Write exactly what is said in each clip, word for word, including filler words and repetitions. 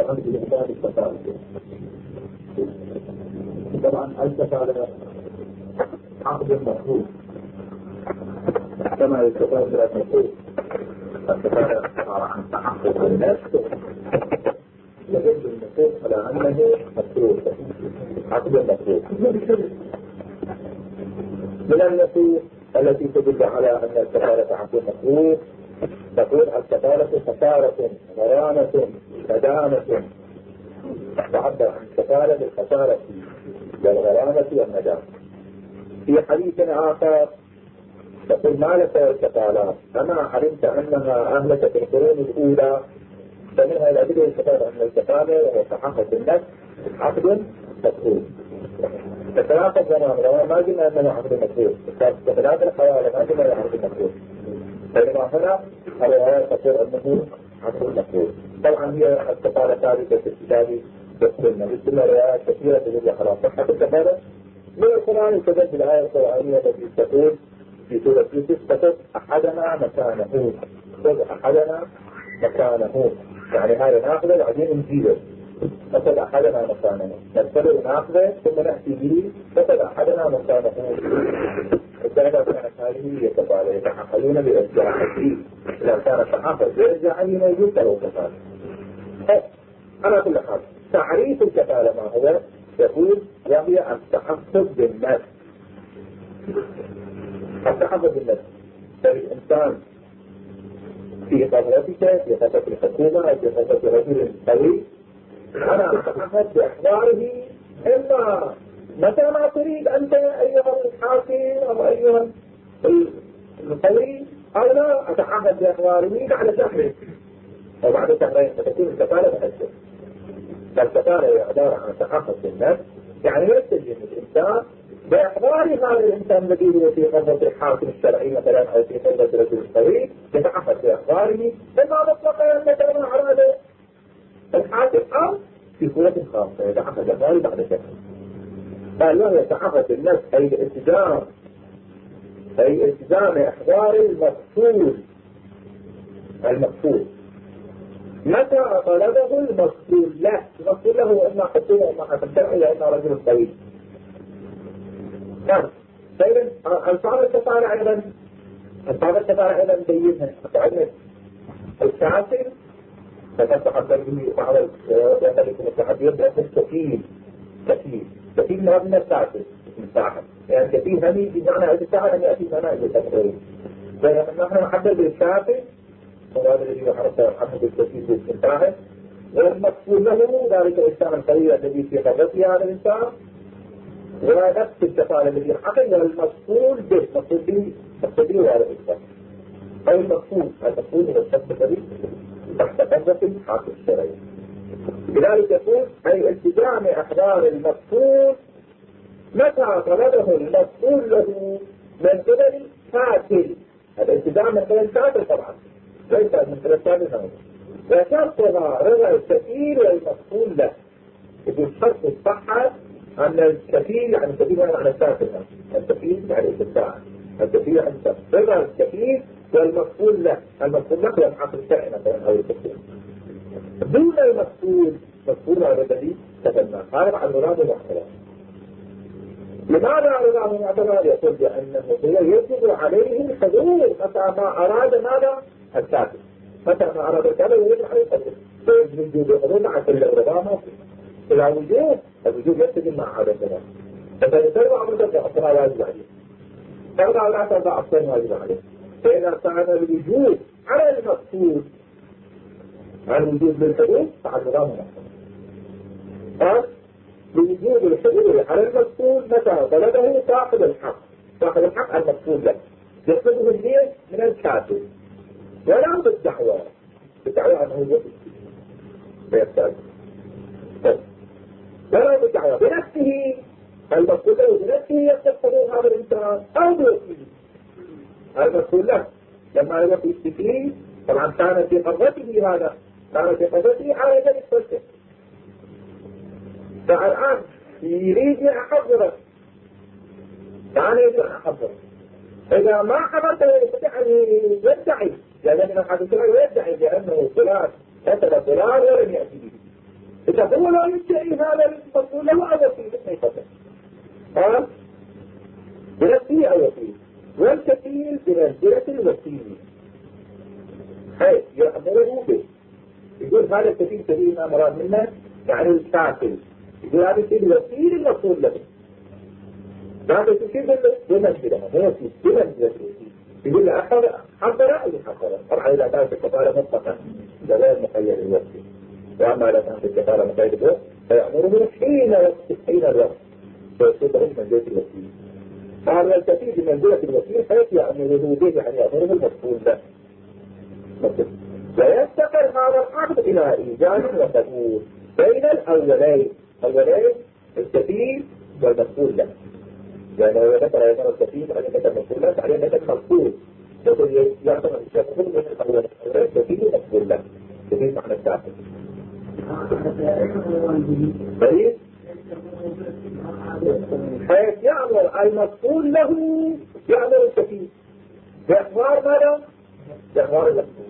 عن الإنسان الكفالة. طبعا الكفالة عقد مفروض كما يتفاوت المفروض. الكفالة عبارة عن تحقق النفس يدل المفروض على أنه مفروض عقد مفروض. من النصوص التي تدل على أن الكفالة عقد مفروض تقول الكفالة خسارة غرامة ندامة. تعبر عن الكفالة بالخسارة والغرامة والندامة. في حديث آخر تقول ما لك الكفالات أما علمت أنها أهلكت القرون الأولى فمنها الأدلة الكفالة أن الكفالة وهو تحقق النفس عقد مفروض. كفالات الغرامة ما قلنا أنها عقد مفروض. كفالات الحوالة ما قلنا أنها عقد مفروض. بينما هنا الروايات تقول أنه عقد مفروض. طبعا هي الكفالة ثابتة في الكتاب والسنة مثل روايات كثيرة تدل على صحة الكفالة. من القرآن يستدل بالآية القرآنية التي تقول في سورة يوسف تقول أحدنا مكانه تقول أحدنا مكانه يعني هذا ناخذه بعدين نجيبه تقول أحدنا مكانه نرسله ناخذه ثم نأتي به تقول أحدنا مكانه. الثالثة كانت هذه هي كفالة يتحقلون بإرجاع الدين إذا كان تحقق بإرجاع الدين موجود له كفالة. على كل حال تعريف الكفالة ما هو يقول وهي التحقق بالنفس. التحقق بالنفس فالإنسان في قدرتك في قدرة الحكومة في قدرة رجل قوي أنا أتحقق بأخباره إما متى ما تريد أنت أيها الحاكم أو أيها القوي أو لا أتحقق بأخباره بعد شهر أو بعد شهرين فتكون الكفالة تحدث. فالكفالة هي عبارة عن تحقق بالنفس يعني يستلزم الإنسان بإحضار هذا الإنسان الذي هو في قدرة الحاكم الشرعي مثلا أو في قدرة رجل القوي يتحقق بإحضاره إما مطلقا مثلا ما أراد الحاكم أو في صورة خاصة يتحقق بإحضاره بعد شهر. قال له يتحقق بالنفس أي الالتزام أي التزام إحضار المقصود المقصود متى طلبه المقصود له. المقصود له إما حكومة إما حكم شرعي إما رجل قوي. نعم. طيب الصعب الكفارة أيضا الصعب الكفارة أيضا بينها عندنا الكافر فتتحضر به بعض يختلف التحدير بأن الكفيل كفيل كفيل ما من الكافر مساحة يعني كفيل همي بمعنى الساعة أن يأتي معنى التحضير. بينما نحن نحضر بالكافر وهذا الذي يحرصه محمد الكفيل بالسلطان والمقصود له ذلك الإنسان القوي الذي في قدرته هذا الإنسان ونفس الكفالة الذي يحقق المقصود به مقصود به مقصود به هذا الإنسان أو المقصود المقصود هو الشخص الذي تحت قدرة الحاكم الشرعي. لذلك يقول أي التزام إحضار المقصود متى طلبه المقصود له من قبل قاتل. هذا التزام من قبل قاتل طبعا ليس من قبل قاتل هذا وشرطها رضا الكفيل والمقصود له. يقول شرط الصحة أن الكفيل يعني الكفيل يعني الكافر الكفيل يعني الكفاء الكفيل يعني رضا الكفيل والمقصود له. المقصود له هو الحق الشرعي مثلا أو الكفيل دون المقصود مقصود هذا الذي تفنى هذا عن مراد المعتبر. لماذا رضاه المعتبر؟ يقول بأنه يجب عليه الحضور متى ما أراد ماذا الكافر متى ما أراد الكافر يجب عليه الحضور فيجب الحضور مع كل الرضا ما فيه إلى وجود الوجود يتجمع مع هذا الكلام. فإذا تربع مرتبع أصلا واجب عليه تربع ولا تربع أصلا واجب عليه. فإذا كان الوجود على المقصود على الوجود للحدود فعلى نظام المحكمة. قال بوجود الحدود على المقصود متى طلبه صاحب الحق صاحب الحق المقصود له يطلبه الليل من الكاتب ولا بالدعوة بالدعوة أنه يجب فيحتاج ولا بالدعوة بنفسه المقصود له بنفسه يستفيد هذا الإنسان أو بوكيله. المقصود له لما يوكي السفير طبعا كان في قدرته هذا كان في قدرته على ذلك الفلسفة فالآن يريد أن أحضره كان يريد أن أحضره إذا ما حضرته يستطيع أن يدعي لأن من الحديث يدعي بأنه فلان قتل فلان ولم يأتي به إذا هو لا يدعي هذا المفعول له أو وكيل ما يفضل قال بنفسه أو وكيل والكفيل بمنزلة الوكيل حيث يأمره به يقول هذا الكفيل كفيل ما مراد منه يعني الكافل يقول هذا الشيء الوكيل المفعول له هذا الشيء بمنزلة هو وكيل بمنزلة الوكيل يقول له أحضر حضر أو حضر طبعا إذا كانت الكفالة مطلقة إذا غير مخير الوكيل وأما إذا كانت الكفالة مخير الوكيل فيأمره حين وقت حين الوقت فيصبح منزلة الوكيل فهذا الكفيل بمنزلة الوكيل حيث يأمره به يعني يأمره المفعول له ويفتقر هذا العقد إلى إيجاد وقبول بين الأولين الأولين الكفيل والمفعول له يعني هو ذكر أيضا الكفيل بعدين ذكر المفعول له بعدين ذكر المفعول يقول يعتمد الشيخ من الأولين الكفيل والمفعول له كفيل معنى الكافل طيب حيث يعمل المفعول له يعمل الكفيل بإخبار ماذا؟ بإخبار المفعول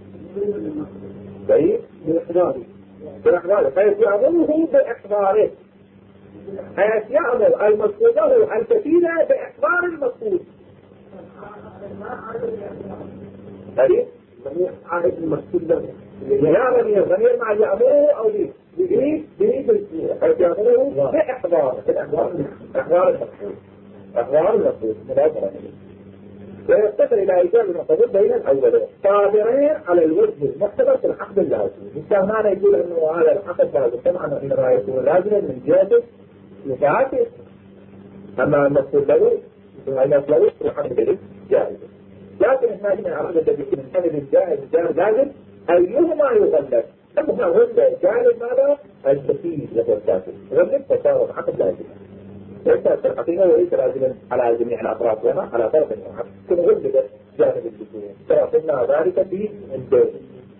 طيب بإخباره بإخباره حيث يعمله بإخباره حيث يعمل المفعول له الكفيل بإخبار المفعول طيب ضمير عائد المفعول له يا ضمير ضمير مع يأمره أو به به به حيث يأمره بإخباره بإخبار إخبار المفعول إخبار المفعول مباشرة ويفتقر إلى إيجاد المقصود بين الأولين قادرين على الوجه المحتمل في العقد اللازم مستهمانا يقول أنه هذا العقد لازم طبعا إنما يكون لازما من جهة متعاكس أما المقصود له ثم المقصود له العقد جائز لكن إحنا هنا العقد الذي يكون من حمل الجائز الجائز لازم أيهما يغلب أما هو الجائز ماذا؟ الكثير له الكافر يغلب فصار العقد لازم ليس الحقيقة وليس لازما على جميع الأطراف وما على طرف المحب كن غلبت جانب الجسوم فرقنا ذلك في الدين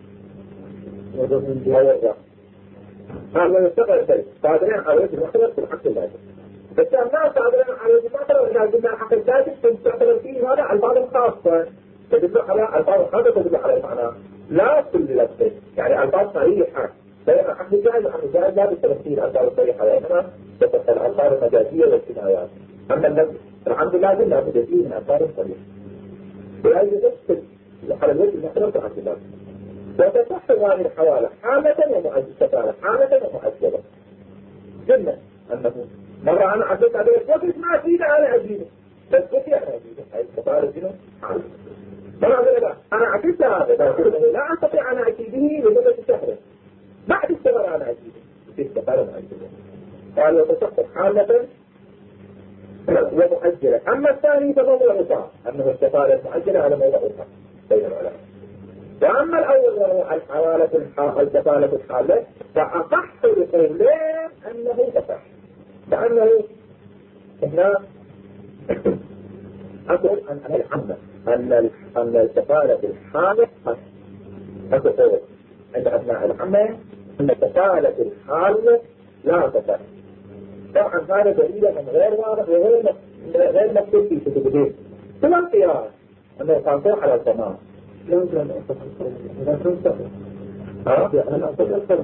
وضع هذا يستقر الشيء قادرين على وجه المحتمل في الحق اللازم بس الناس قادرين على وجه المحتمل وإذا قلنا الحق اللازم كنت تعتبر فيه هذا البعض الخاصة تدل على البعض الخاصة تدل على المعنى لا كل لفظ يعني البعض صحيحة بين الحق الجائز والحق الجائز لا بالتمثيل البعض الصحيحة لأنها تتبقى الألفاظ المجازية والكنايات أما اللفظ الحمد لله لله مجازية من ألفاظ صحيحة ولا يجب على الوجه المحتمل في حق الله وتصح هذه الحوالة حالة ومؤجلة حالة ومؤجلة جنة أنه مرة أنا عدت عليه وقت ما أجيده أنا أجيده بس كيف أنا أجيده هاي الكفارة جنة حالة مرة أقول لا أنا عدت هذا لا أستطيع أن أجيده لمدة شهر بعد الشهر أنا أجيده في الكفارة مؤجلة قال وتصح حالة ومؤجلة أما الثاني فموضوع أخرى أنه الكفارة المؤجلة على موضوع أخرى بين العلماء وأما الأول وهو الحوالة الحالة الكفالة الحالة فأصح القولين أنه تصح لأنه هنا أقول أن العامة أن أن الكفالة الحالة أقول عند أبناء العامة أن الكفالة الحالة لا تصح طبعا هذا دليل من غير واضح وغير غير مكتوب في كتب الدين ثم القياس أنه يقاطع على الزمان لا يمكن أن أصدق لا تنسى ها؟ أنا أصدق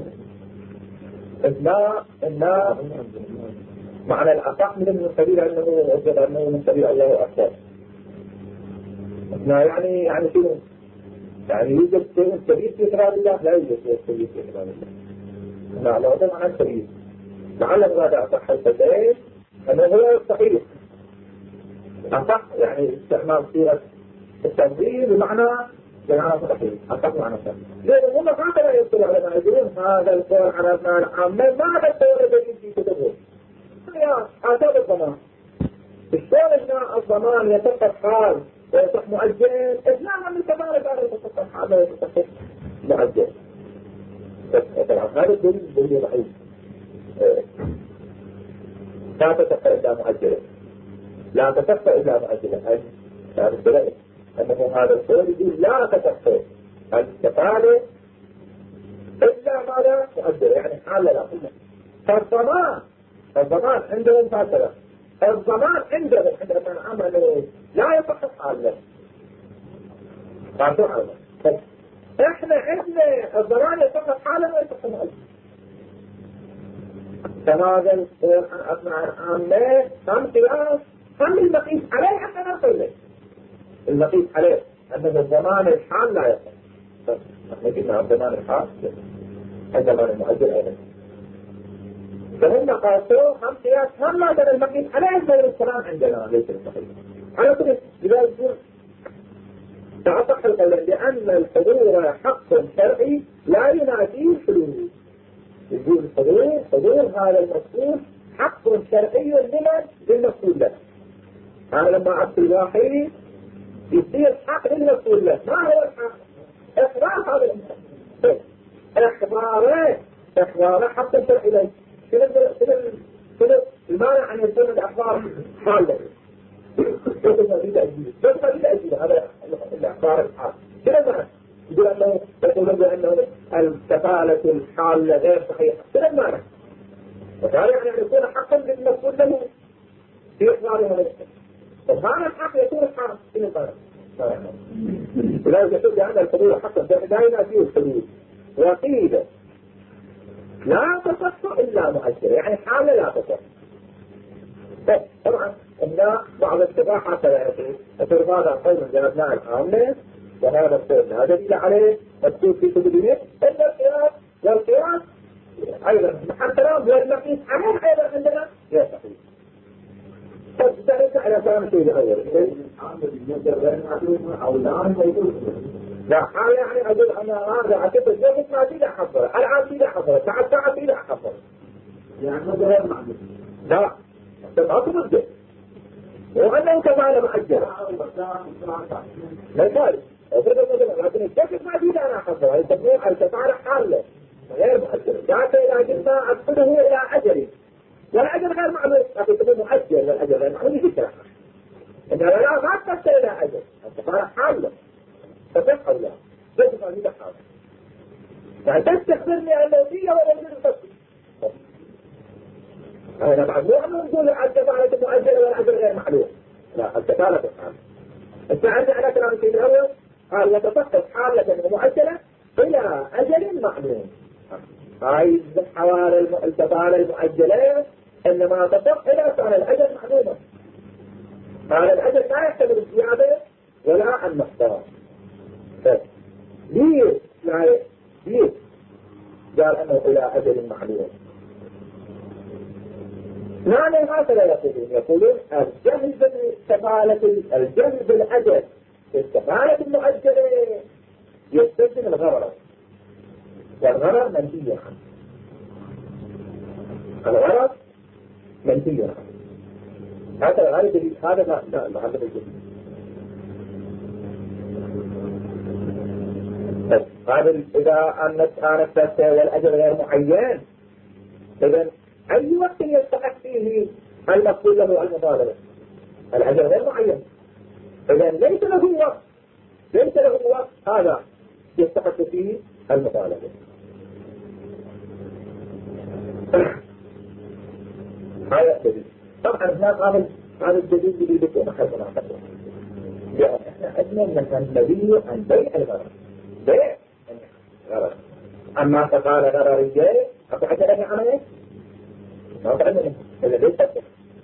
لا لا معنى الأصح من سبيل أنه وجد أنه من سبيل الله أكبر لا يعني يعني شنو يعني يوجد شيء كبير في كلام الله لا يوجد شيء كبير في كلام الله لا لا هذا معنى كبير لعل هذا أصح الفدائل أنه هو صحيح أصح يعني استعمال صيغة التنظير بمعنى بمعنى صحيح أصح معنى صحيح لأنه هم هذا يقول على ما يقولون هذا القول على أبناء العامة ما هذا القول الذي في كتبه يا آثار الضمان الشيء أن الضمان يتصف حال ويصح مؤجل إسلام من كذلك هذا يتصف حال ويتصف مؤجل طبعا هذا الدليل دليل ضعيف لا تصف إلا مؤجلة لا تصف إلا مؤجلة هذا الدليل أنه هذا القول يقول لا تصف الكفالة إلا ماذا مؤجلة يعني حال لا فالضمان الضمان عندهم هكذا الضمان عندهم عندما عملوا لا يصح حاله قالوا حاله احنا عندنا الضمان يصح حاله ويصح مؤجل تنازل أسمع عامة هم قياس هم المقيس عليه حتى نقول المقيس عليه أنه الزمان الحال لا يصح نحن قلنا الزمان الحال الزمان المؤجل أيضا فهم قاسوا هم قياس هم لا المقيس عليه غير الكلام عندنا ليس الصحيح على كل إذا يقول تعطح القول لأن الحضور حق شرعي لا ينافيه الحلول يقول الحضور حضور هذا المفعول حق شرعي لمن للمفعول له هذا لما عبد الواحد يصير حق للمفعول له ما هو الحق؟ إخبار هذا المفعول إخباره إخباره حق شرعي له شنو شنو المانع أن يكون الأخبار حالة بس ما في تأجيل بس ما في تأجيل هذا الأخبار الحال شنو المانع؟ يقول أنه يقولون بأنه الكفالة الحال غير صحيحة شنو المانع؟ وهذا يعني أن يكون حقا للمفعول له في إخبار هذا الشيء وهذا الحق يكون الحق شنو المانع؟ ولذلك يقول بأن الحضور حقا دائما فيه الحدود وقيل لا تصح إلا مؤجلة يعني حالة لا تصح طبعا إن بعض الشباب حتى يعرفون يقول هذا قول جلبناه العامة وهذا القول لا دليل عليه مكتوب في كتبه إلا القياس والقياس أيضا حتى لا والمقيس عليه أيضا عندنا يا صحيح فبدأت على كلام شيء الأول أو لا لا حال يعني أقول أنا هذا عكس الجوز ما تيجي أحضره الآن تيجي أحضره ساعة ساعة تيجي أحضره يعني هذا غير معلوم لا تبعته مدة وأنه كمان مؤجل لا يقال لكن الجوز ما تيجي أنا أحضره يسمون الكفارة حالة غير مؤجل جاءت إلى جنة أدخله إلى أجل والأجل غير معلوم لكن تقول مؤجل والأجل غير معلوم يفكر إنها لا ما تفكر إلى أجل الكفارة حالة تصح أو لا بس ما في حاجة يعني تستخبرني أنه فيها ولا يجب التصح أنا بعد مو أنه نقول الكفالة المؤجلة والأجل غير معلوم لا الكفالة تفعل أنت عندي على كلام السيد الأول قال لتصحف حالة مؤجلة إلى أجل معلوم هاي حوالي الكفالة المؤجلة إنما تصح إلى كان الأجل معلومة قال الأجل لا يحتمل الزيادة ولا المحترم ليه لا ليه قال أنه إلى أجل معلوم معنى هكذا يقولون يقولون الجهل بالكفالة الجهل بالأجل الكفالة المؤجلة يستلزم الغرر والغرر منفي عنه الغرر منفي عنه هذا هذا هذا لا لا لا هذا الجهل هذا إذا أنت كانت تسوي والأجل غير معين إذن أي وقت يستحق فيه المقصود له المطالبة الأجل غير معين إذن ليس له وقت ليس له وقت هذا يستحق فيه المطالبة هذا الجديد طبعا هناك هذا هذا الجديد اللي بيكون حسنا حسنا لأن احنا أجمل من النبي عن بيع الغرر بيع غرر أما فقال غررية أبو حتى لك عمله ما تعلمه إلا ليس تكتب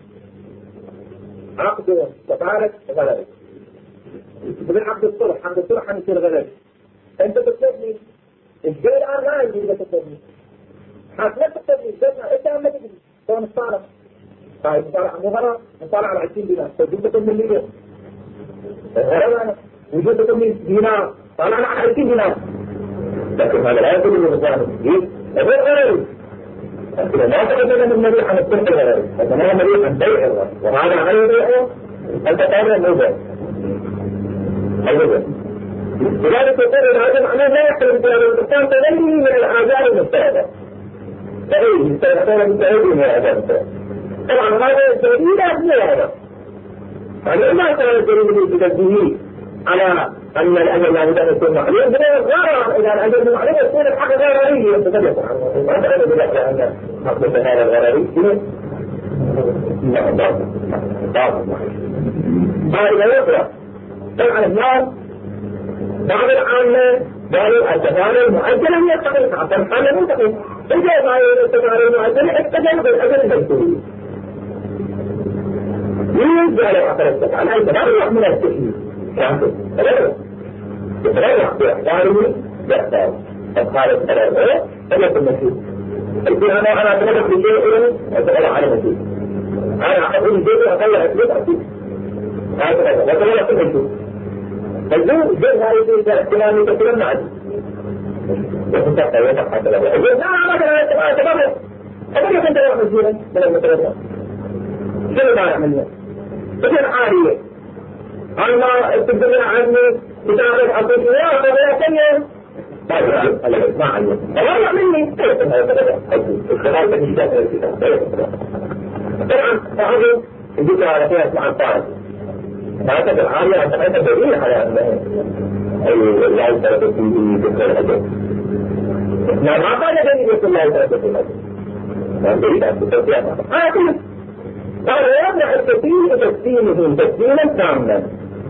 عقد وفارة غرري تقول عقد الصلح عقد الصلح عن يصير غرري أنت تكتبني الجيل الآن لا يجب أن تكتبني حتى لا تكتبني الجيل أنت أما تجي كون الصالح طيب مصالح عن غرر مصالح على عشرين دينار تجيبكم من مليون غرر وجودكم من دينار طالع على عشرين دينار لكن هذا لا يكون من مصالح الجيل غير غرري لا تقدم من النبي عن الصلح الغرري هذا ما النبي عن بيع الغرر وهذا غير بيعه أنت تعمل الموضوع الموضوع لذلك يقول هذا معناه لا يحتمل بأن الإنسان تغير من الآثار المستهدفة تغير مستهدفة تغير من الآثار المستهدفة طبعا هذا الدليل أبنى هذا يعني ما يكون الدليل بتنبيه على أن الأجل لا بد أن يكون معلوم بل غير إذا الأجل معلوم يكون الحق غيري يتكلم عنه وأنت أنا بلغت أن حق هذا الغيري لا ضابط ضابط هذا يقرأ طبعا الناس بعض العامة قالوا الكفالة المؤجلة هي الصحيحة فالحالة مو صحيحة إذا ما يستطيع المعدل احتجل بالأجل الدستوري يجعل أخر السبعة لا يتبرع من التحليل يعني تبرع يتبرع بإحضاره يحتاج أدخال الثلاثة فليس المسيح يقول أنا أنا أتبرع بشيء أتبرع على مسيح أنا أقول شيء أطلع أسلوب أسلوب هذا وأتبرع في المسيح فالجو جل هذه الاحتمال يتكلم عنه يتحدث يتحدث يقول لا أنا أتبرع أتبرع أنت يا مسيحا من المتبرع شنو ما يعمل مثل عالية أنا تقدر عني بتعرف أقول يا أبدا كنيا ما عليه الله يعملني الخلال الإشتاء طبعا فهذا يجب على فيها اسمع الطارق هذا العالية أنت دليل على أن الله يتربط في ذكر الأجل ما قال دليل يقول الله يتربط في الأجل ما دليل أن تتربط هذا كله قال يبنى الكثير تسليمه تسليما كاملا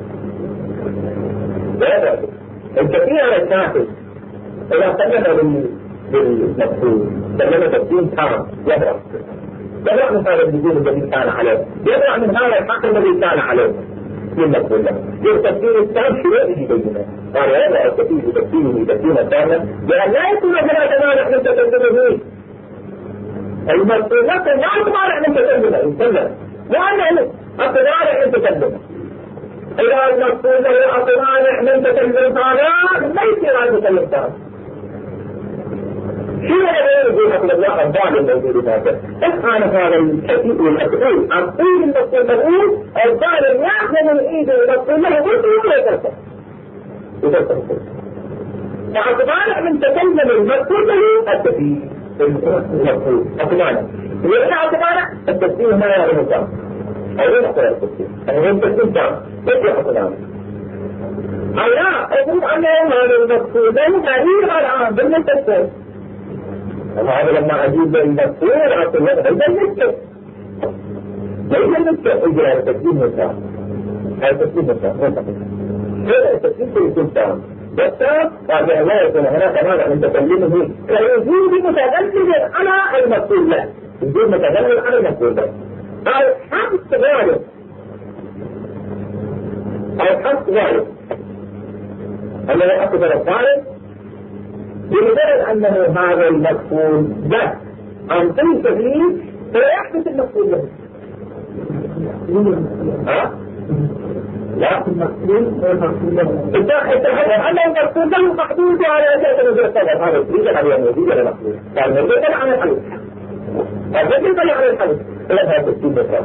الكثير الكافر إذا سلم بالمفهوم سلم تسليم كامل يبرع يبرع من هذا الدين الذي كان عليه يبرع من هذا الحق الذي كان عليه من مفهوم له التسليم التام شو يجي بينه قال يبرع الكثير تسليمه تسليما كاملا لأن لا يكون هناك مانع من تسليمه المسؤولات لا تمانع من تسلمه يسلم مانع أتمانع من تسلمه إذا المسؤول له أتمانع من تسلم هذا لا يصير أن تسلم هذا شو الذي يقول لك الله الضال الموجود هذا إخوان هذا الكثير المسؤول أقول المسؤول له الضال يأخذ من إيده المسؤول له ولا يتركه يتركه فأتمانع من تسلم المسؤول له الكثير المفروض أتمانع وإذا أتمانع التسليم ما يعلم الدم أين أقول التسليم أين التسليم دم كيف أتمانع لا أقول أن هذا المفروض غير الآن بالنسبة هذا لما أجيب المفروض أقول هذا بالنسبة ليس المسكة إجراء التسليم مساء هذا التسليم مساء هذا التسليم يكون تام بس بعد أن لا يكون هناك مانع من تسليمه فيجوز متغلب على المسؤول له يجوز متغلب على المسؤول له الحق غالب الحق غالب الذي أكبر الطالب بمجرد أنه هذا المسؤول له عن كل تكليف فيحدث المسؤول له ها؟ لا المسؤول هو المسؤول له أنه المسؤول له محدود على أساس نزول الصدر هذا يجب عليه أن يجب على المسؤول قال من يجب عن الحديث قال يجب عن الحديث لا هذا التسليم بكرة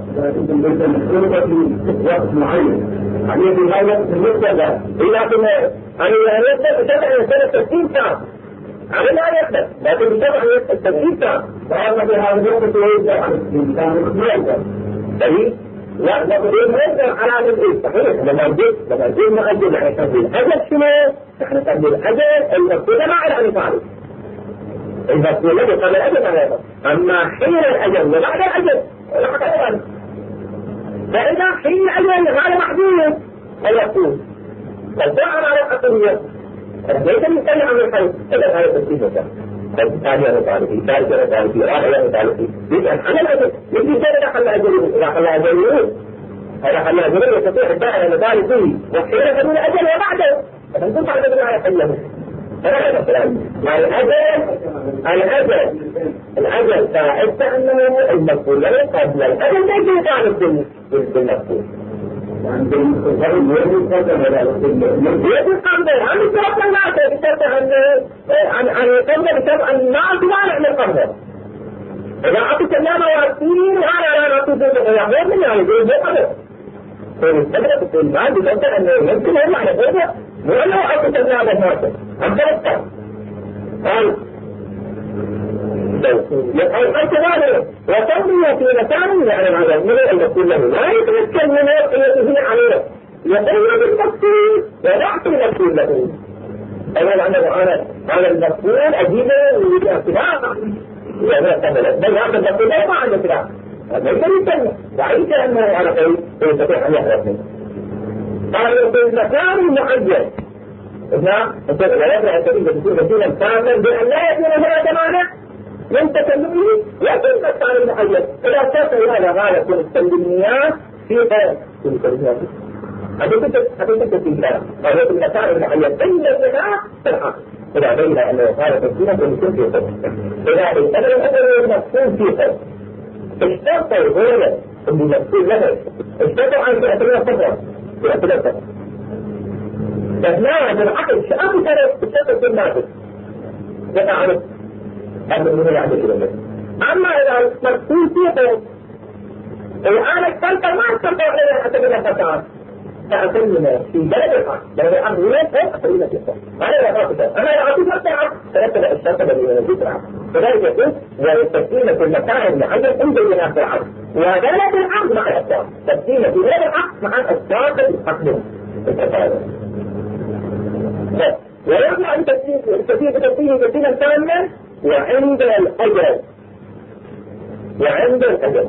في وقت معين عليه في هذا بالنسبة له لكن أن يثبت بسبع سنة تسليم كام على لا يثبت لكن بسبع التسليم كام فهذا في هذا الوقت يجب عن التسليم كام لا نقول نرجع على الإيه صحيح لما نجيب لما نجيب نأجل يعني تنزيل أجل شنو؟ نحن تنزيل أجل المسؤول ما على نفعله المسؤول الذي قبل الأجل على أما حين الأجل وبعد الأجل الحقيقة فإذا حين الأجل هذا محدود فيقول فالدعم على الحقيقية ليس يتكلم عن الحي إذا هذا التسليم كان الثاني أنا تعرفي ثالث أنا تعرفي رابع أنا تعرفي يجعل حل الأجل يجي جاء حل الأجل إذا حل الأجل هذا حل الأجل يستطيع الدائرة المثال فيه وحين يكون الأجل وبعده فنقول بعد ذلك على حله هذا الكلام يعني الأجل الأجل الأجل فأنت أنه المسؤول لا قبل الأجل ليس يتعرف بالمسؤول يجب قبل عن السبب الناس بشرط أن أن يقبل بشرط أن الناس ما نعمل قبل إذا أعطي كلام وارسين أنا لا نقول يعمل من يعني يقول قبل فالمستقبل تقول ما بشرط أن يمكن أن يعمل قبل وأنه أعطي كلام الناس أم تبقى قال الكذلك وتنبيه في مكان يعني هذا من المسؤول له لا يتمكن من رؤيته عليه يقول بالتفصيل ويعطي المسؤول له أولا أنه أنا على المسؤول أجيبه باعتبار يعني قبل بل هذا المسؤول لا ما عنده اعتبار هذا يمكن وعيك أنه على خير يستطيع أن يحرق منه قال في مكان معين إذا لا يبرع السبيل بسهولة كاملا بأن لا يكون هناك مانع من تكلمه وكل مسائل المعين. إذا كان هذا غالب التنميات في غير التنميات هذا كنت في الكلام هذا المسائل المعين بين الغناء والعقل. إذا بين أنه غالب الدين ويكون في خط إذا الأمر الأول مفهوم في خط اشترط الغير اللي مفهوم له اشترط عن تأثير الصفر تأثير الصفر فهنا بالعقل شأن ترى اشترط في الناس يتعرف هذا من يعني كده. أما إذا مفهوم في خط الآن السلطة ما السلطة غير حتى بلا فتاة فأسلم في بلد الحق بلد الحق وليس أسلم في الصف أنا لا أعطي أنا لا أعطي فتاة فلسل الشرطة الذي من الجسر فذلك يقول والتسليم في المكان المعين انزل من أهل العقل وبلد الحق مع الأسواق تسليم في بلد الحق مع الأسواق الحقل ويرجع التسليم بتسليم تسليما تاما وعند الأجل وعند الأجل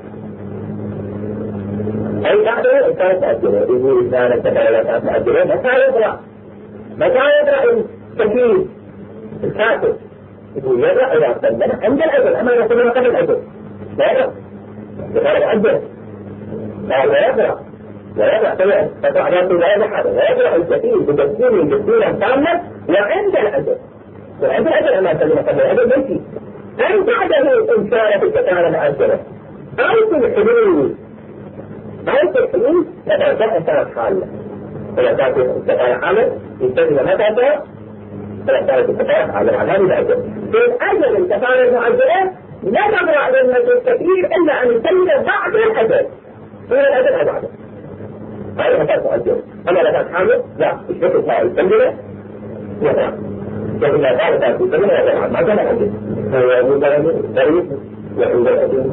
أي بعده إنسان تأجله يقول إنسان التكالة تأجله متى يدرأ متى يدرأ التكييف الكاتب يقول يدرأ إذا أصدنا عند الأجل أما يصدنا قبل الأجل لا يدرأ يقول الأجل لا يدرأ لا يدرأ فتعلم لا يدرأ لا يدرأ الكثير بتسليم بتسليما تاما وعند الأجل وعند الأجل أما يصدنا قبل الأجل بيتي لن تعده إنسان في التكالة مأجله أو في الحلول هل تحليل لا تأتي سنة حالة فلا تأتي سنة حالة يستجد ما تأتي فلا تأتي سنة حالة عن هذه الأجل في الأجل التفاعل المعجلة لا نقرأ للمجل الكثير إلا أن يسلم بعد الأجل في الأجل أو بعده هذا مكان مؤجل أما لا تأتي حالة لا الشكل لا يسلم يدعم لكن لا تأتي يسلم يدعم ما كان أجل فهو مدرم دريب وعند الأجل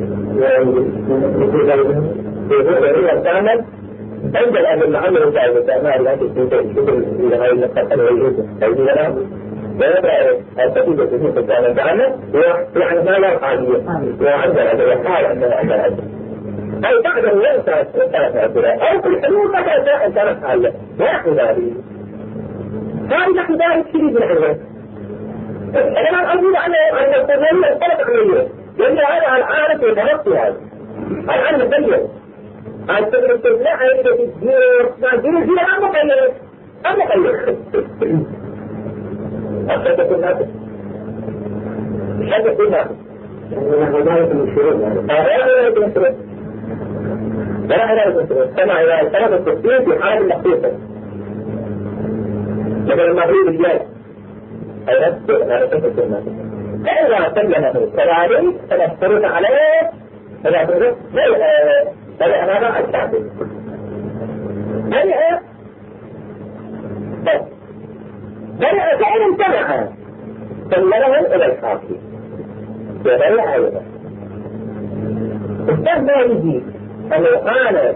وعند وهو تعمل عند الأب المعمل وتعمل التأمال لا تكون شكل إلى غير المستقبل والجزء أيضا لا ويبقى التفيد في التعامل تعمل يعني ما لا عادية وعند الأب حال عند الأب أي بعد أن ينسى الثلاثة أبناء أو في الحلول ما كان كانت حالة لا ذلك هذا نحن ذلك شديد من الحلول أنا أقول أن التغيير ثلاث عمليات لأن هذا العالم يتنقي هذا العالم يتغير التغيير لا عيدة الدير ما الدير الدير أم مقير أم مقير أخذ تكون ناسك أخذ تكون ناسك وذلك من الشروط هذا من الشروط لا هذا من الشروط كما إذا سلم التسليم في حالة مخصوصة مثل المغرب الجاي أي نفسه لا تكون ناسك فإذا سلم السلالي فنفترض عليه فنفترض فلا هذا الشعبي برئ برئ فإن امتنع سلمه إلى الحاكم وبرئ أيضا الشيخ ما يجي أنه أنا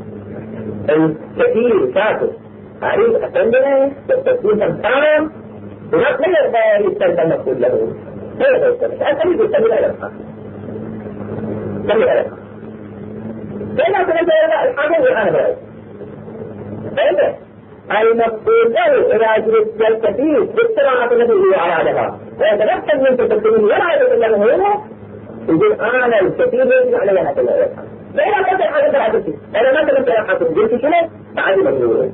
الكثير كاتب أريد أسلمه بالتسليم تام ولا يرضى يستلم كله لا يرضى يستلم أريد يستلم إلى الحاكم سلم إلى الحاكم فإذا كنت إلى الحاكم وأنا برئ فإذا المقصود له إذا أجرد الكثير بالسرعة التي هو أرادها ويتمكن من تسليمه ولا يرضى إلا هو يقول أنا الكثير يجب علي أن أتلقى الحاكم فإذا كنت الحاكم فلا تسلم إذا ما كنت الحاكم قلت شنو فعلي مجهول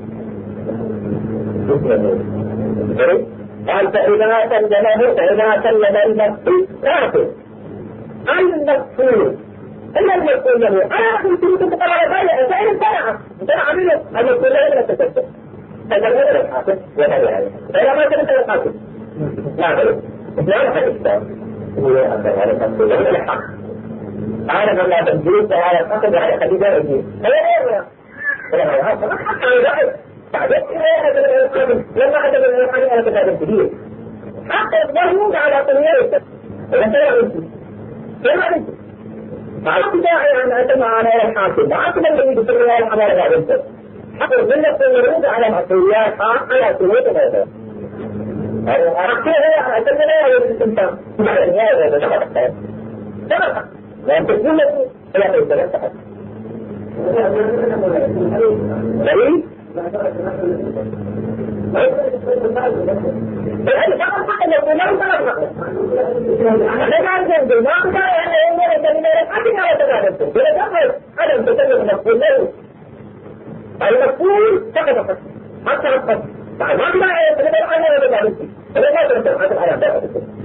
قال فإذا سلمه فإذا سلم المقصود كافر المقصود إلا المقصود له أنا كنت كنت قرار ذلك فإن امتنع امتنع منه المقصود له لا تتسلم فإذا كنت الحاكم ولا يعلم فإذا ما كنت الحاكم لا غير لا أحد إستاذ هو هذا المقصود له الحق أعرف أن هذا الجلوس على الحق على خديجة الجيل هذا غير هذا هذا حق على ذلك بعدين لما عدم الحاكم أنا كتاب كبير حق الظهور على طريقه وانت لا عرفتي كيف عرفتي فعرفت داعي أن أتم على الحاكم وعقل الذي بسر الله الحمار لا عرفته حق الظلة الورود على مسؤوليات حق على سلوة هذا عرفت هذا أتم لا يريد الإنسان يعني هذا شبه الحياة شبه لأن تسلمة لا تسلم تحت غريب الآن فقط حق يقول له فقط حق أنا كان جنبي ما أقدر أن يقول لك من الحق على تجاربته ولا تقل أنا متكلم مقبول له المقبول فقط فقط حتى أفضل بعد ما أقدر أن يقول عنه ولا تجاربته ولا ما تنتظر حتى الحياة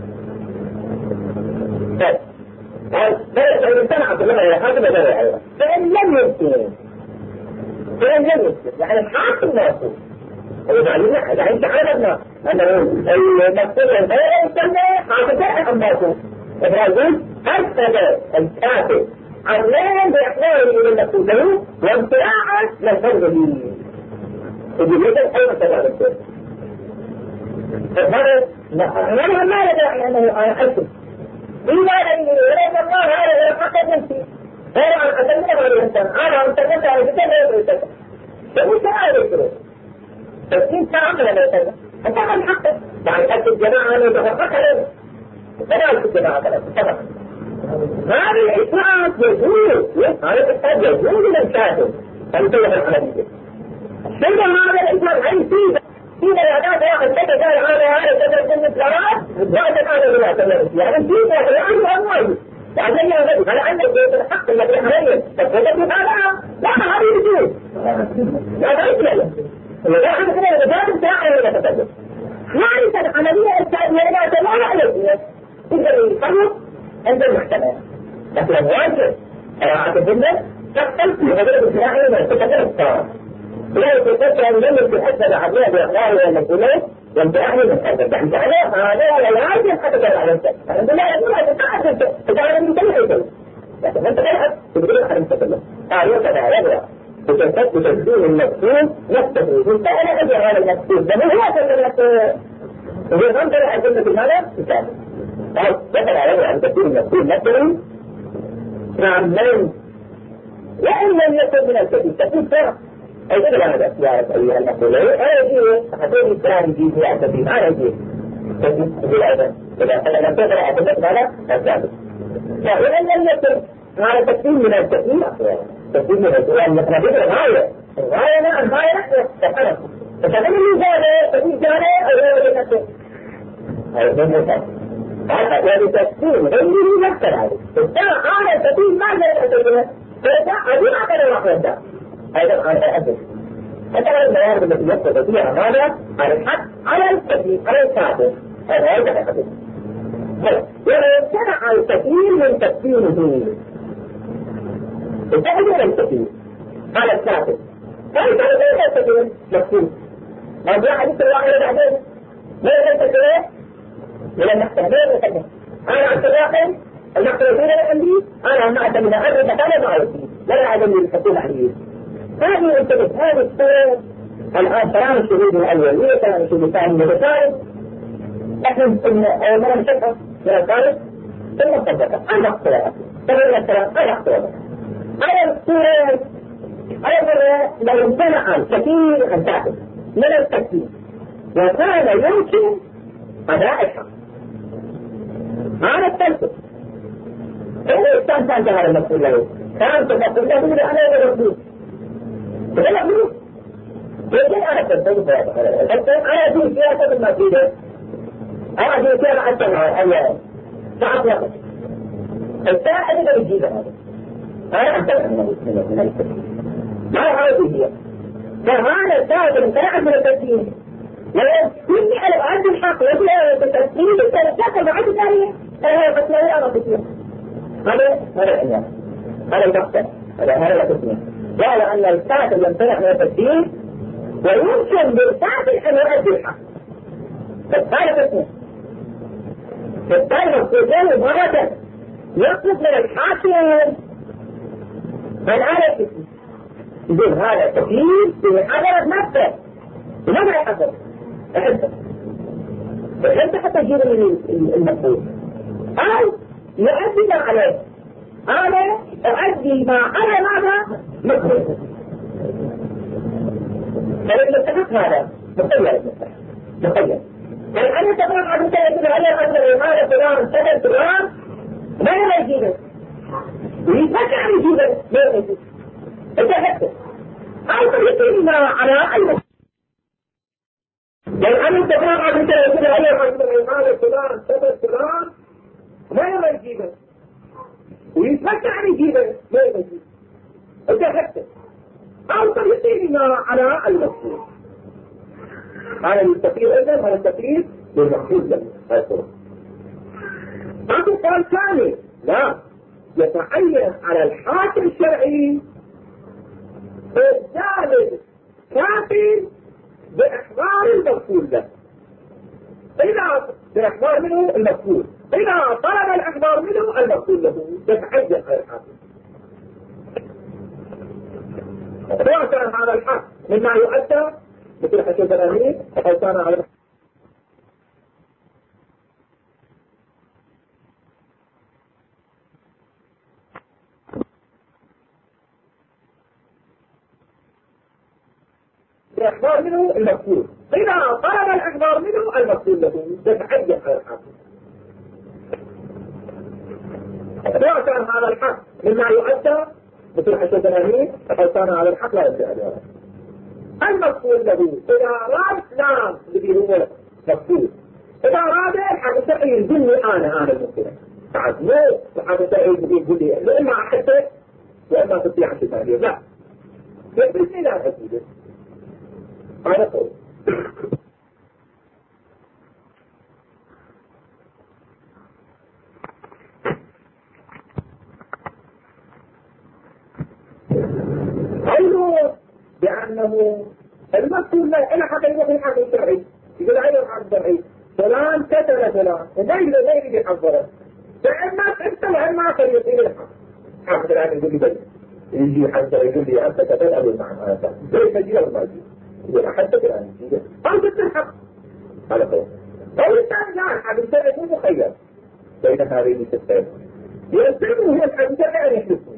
طيب فإن الإنسان عبد الله إلى حاكم بدأ أيضا فإن لم يمكن فإن لم يمكن يعني الحاكم موصول ويجعلنا يعني تعرفنا أنه المقصود غير يسمى حاكم أم موصول فبرازيل أرسل الكافر عملان بإحضاره إلى المقصود له وامتلاعه للفرض فجلد أيضا تجاربته فهذا أنا ما يدعي أنه أحسن إلا أن يريد الله هذا الحق نفسي هذا عن أتمنى هذا الإنسان أنا عن تمنى هذا الإنسان لا يدعي الإنسان فهو سأل الكلام فالسين سأعمل هذا الإنسان أنت عن حقه يعني أنت الجماعة أنه يتفقق عليه فنعرف الجماعة ثلاثة هذا الإسلام يجوز هذا الإسلام يجوز للكافر فانتبه العملية ثم هذا الإسلام عن سيدة سيدة يعداد واحد كذا قال هذا هذا كذا كذا كذا بعد هذا لا تمام يعني سيدة يعني أموال يعني أنا أنا عندك الحق الذي عليه تقول هذا لا هذا يجوز لا لا يجوز لا هذا كذا ده ساعة ولا تتجاوز يعني العملية الثانية لا تمام عليه تقدر يفهم عند المحكمة لكن الواجب أعتقد أنه تختلف في هذا الإسلام من تتجاوز لا يتذكر أن يملك الحسن العقلية بإخباره والمسؤولين وانتهاء من هذا يعني هذا لا يجب حتى تبع على الإنسان الحمد لله يقول هذا تعرف تجعل من كل شيء لكن أنت تلحق تقول لك أن تتكلم تعالوا تتعالى بتسدين المقصود نفسه انت أنا أجل هذا المقصود ده هو أسل وهي غمضة لأجلة المعنى تتعالى قال تتعالى عن تسدين المقصود نفسه نعم من وإن لم يكن من الكثير تكون فرق أيضا هذا يا أيها المسؤولين أنا أجيه حتى الإسلام يجيه في أسفين أنا أجيه تجيه أيضا إذا لم تقرأ أتبت على الثابت وإن لم يكن هذا تكفين من التكفين تكفين من الإسلام نحن نجد الغاية الغاية لا الغاية لا تفعله فكذا من جانة تكفين جانة أو لنفسه هذا من المثال هذا يعني تكفين غير مذكر هذا فالساعة هذا التكفين ما جاء تكفين فالساعة أجيب أكثر الوقت هذا على الأسف هذا الموارد التي يقصد فيها هذا على الحق على الكثير على الكافر هذا هذا الحديث ولو امتنع الكثير من تكفيره الكثير من الكثير على الكافر هذا كان غير الكثير مكتوب ما جاء حديث الواحد بعدين ما يجب تكفيره من المحتملين وكذا أنا عبد الواحد المحتملين عندي أنا ما أعتمد أن أتكلم مع الكثير لا أعلم الكثير عليه هذه انتبه هذه الصورة الآن كلام الشهود الأولية كلام الشهود الثاني المتساعد نحن مرة نشكها من الثالث ثم نطبقها أنا أخطرها تبين الكلام أنا أخطرها على الصورة على مرة لو امتنع كثير أن تأخذ من التكفير وكان يمكن أداء الحق هذا التنسب إذا استنسان هذا المسؤول له كان تفكر له من أنا الرسول فلا أقول لكن أنا كنت أنا أجيب سياسة المسجد أنا أجيب سياسة حتى الآن ساعة وقت الساعة أجيب الجيدة هذا أنا أنتبه من التسليم ما هذه هي فهذا الساعة المتنعة من التسليم لو كل أنا أعد الحق يقول التسليم الثلاثة بعد ثانية أنا بس لا أرى تسليم هذا هذا الإعلام هذا المقصد هذا هذا التسليم قال أن الكافر يمتنع من التكفير ويمكن بالكافر أن يؤدي الحق فالثالث اسمه فالثالث السجن مرة يطلب من الحاكم من هذا الاسم يقول هذا التكفير في حضرة نفسه لماذا يحضر؟ أحبه فأنت حتى تجيب المقبول أو يؤدي ما عليه أنا أؤدي ما أنا ماذا مكروه فلما اتفق هذا مخير مخير يعني أنا تفرق عن كلمة غير أجل هذا فلان سبب فلان ما لا يجيبه ويتفكر عن يجيبه ما يجيبه انت حكته أو تقييمنا على المسؤول. يعني أنا أتفق عن مثل يقول أي حد من هذا فلان سبب فلان ما يبغى يجيبه ويتمتع عن يجيبه ما يبغى يجيبه وتحدث أو تقييمنا على المسؤول. هذا التقييم أيضا هذا التقييم للمحفوظ له هذا الصورة. أو قال ثاني لا يتعين على الحاكم الشرعي إرسال كافي بإحضار المفعول له. إذا بإحضار منه المفعول، إذا طلب الإحضار منه المفعول له يتعين على الحاكم. سواء كان هذا الحق مما يؤدى مثل حشود الأمير أو كان على الإحضار منه المفعول، إذا طلب الإحضار منه المفعول له يتعين على الحاكم. سواء كان هذا الحق مما يؤدى مثل حشود الأمير أو كان على الحق لا يؤدى عليه المفعول له. إذا أراد نعم الذي هو مفعول، إذا أراد الحاكم الشرعي يقول أنا أنا المفعول بعد مو الحاكم الشرعي يقول لي لا إما أحبه وإما تطيع الشيطانية لا يقبلني لا أجيبه. هذا قول. قوله بأنه المسؤول لا إلا حتى يبقى في الحاكم الشرعي يقول أيضا الحاكم الشرعي فلان كتل فلان وما يقدر ما يقدر يحضره فإما تكتل إما فليطيل الحق. حاكم الآن يقول لي بل يجي حتى يقول لي أنت كتل أبو المعنى هذا زي مجيء أو مجيء يقول حتى الآن يجي أو جد الحق. هذا قول. أو الثاني لا الحاكم الشرعي مو مخير بين هذه الستين يلزمه هي الحاكم الشرعي أن يحدثني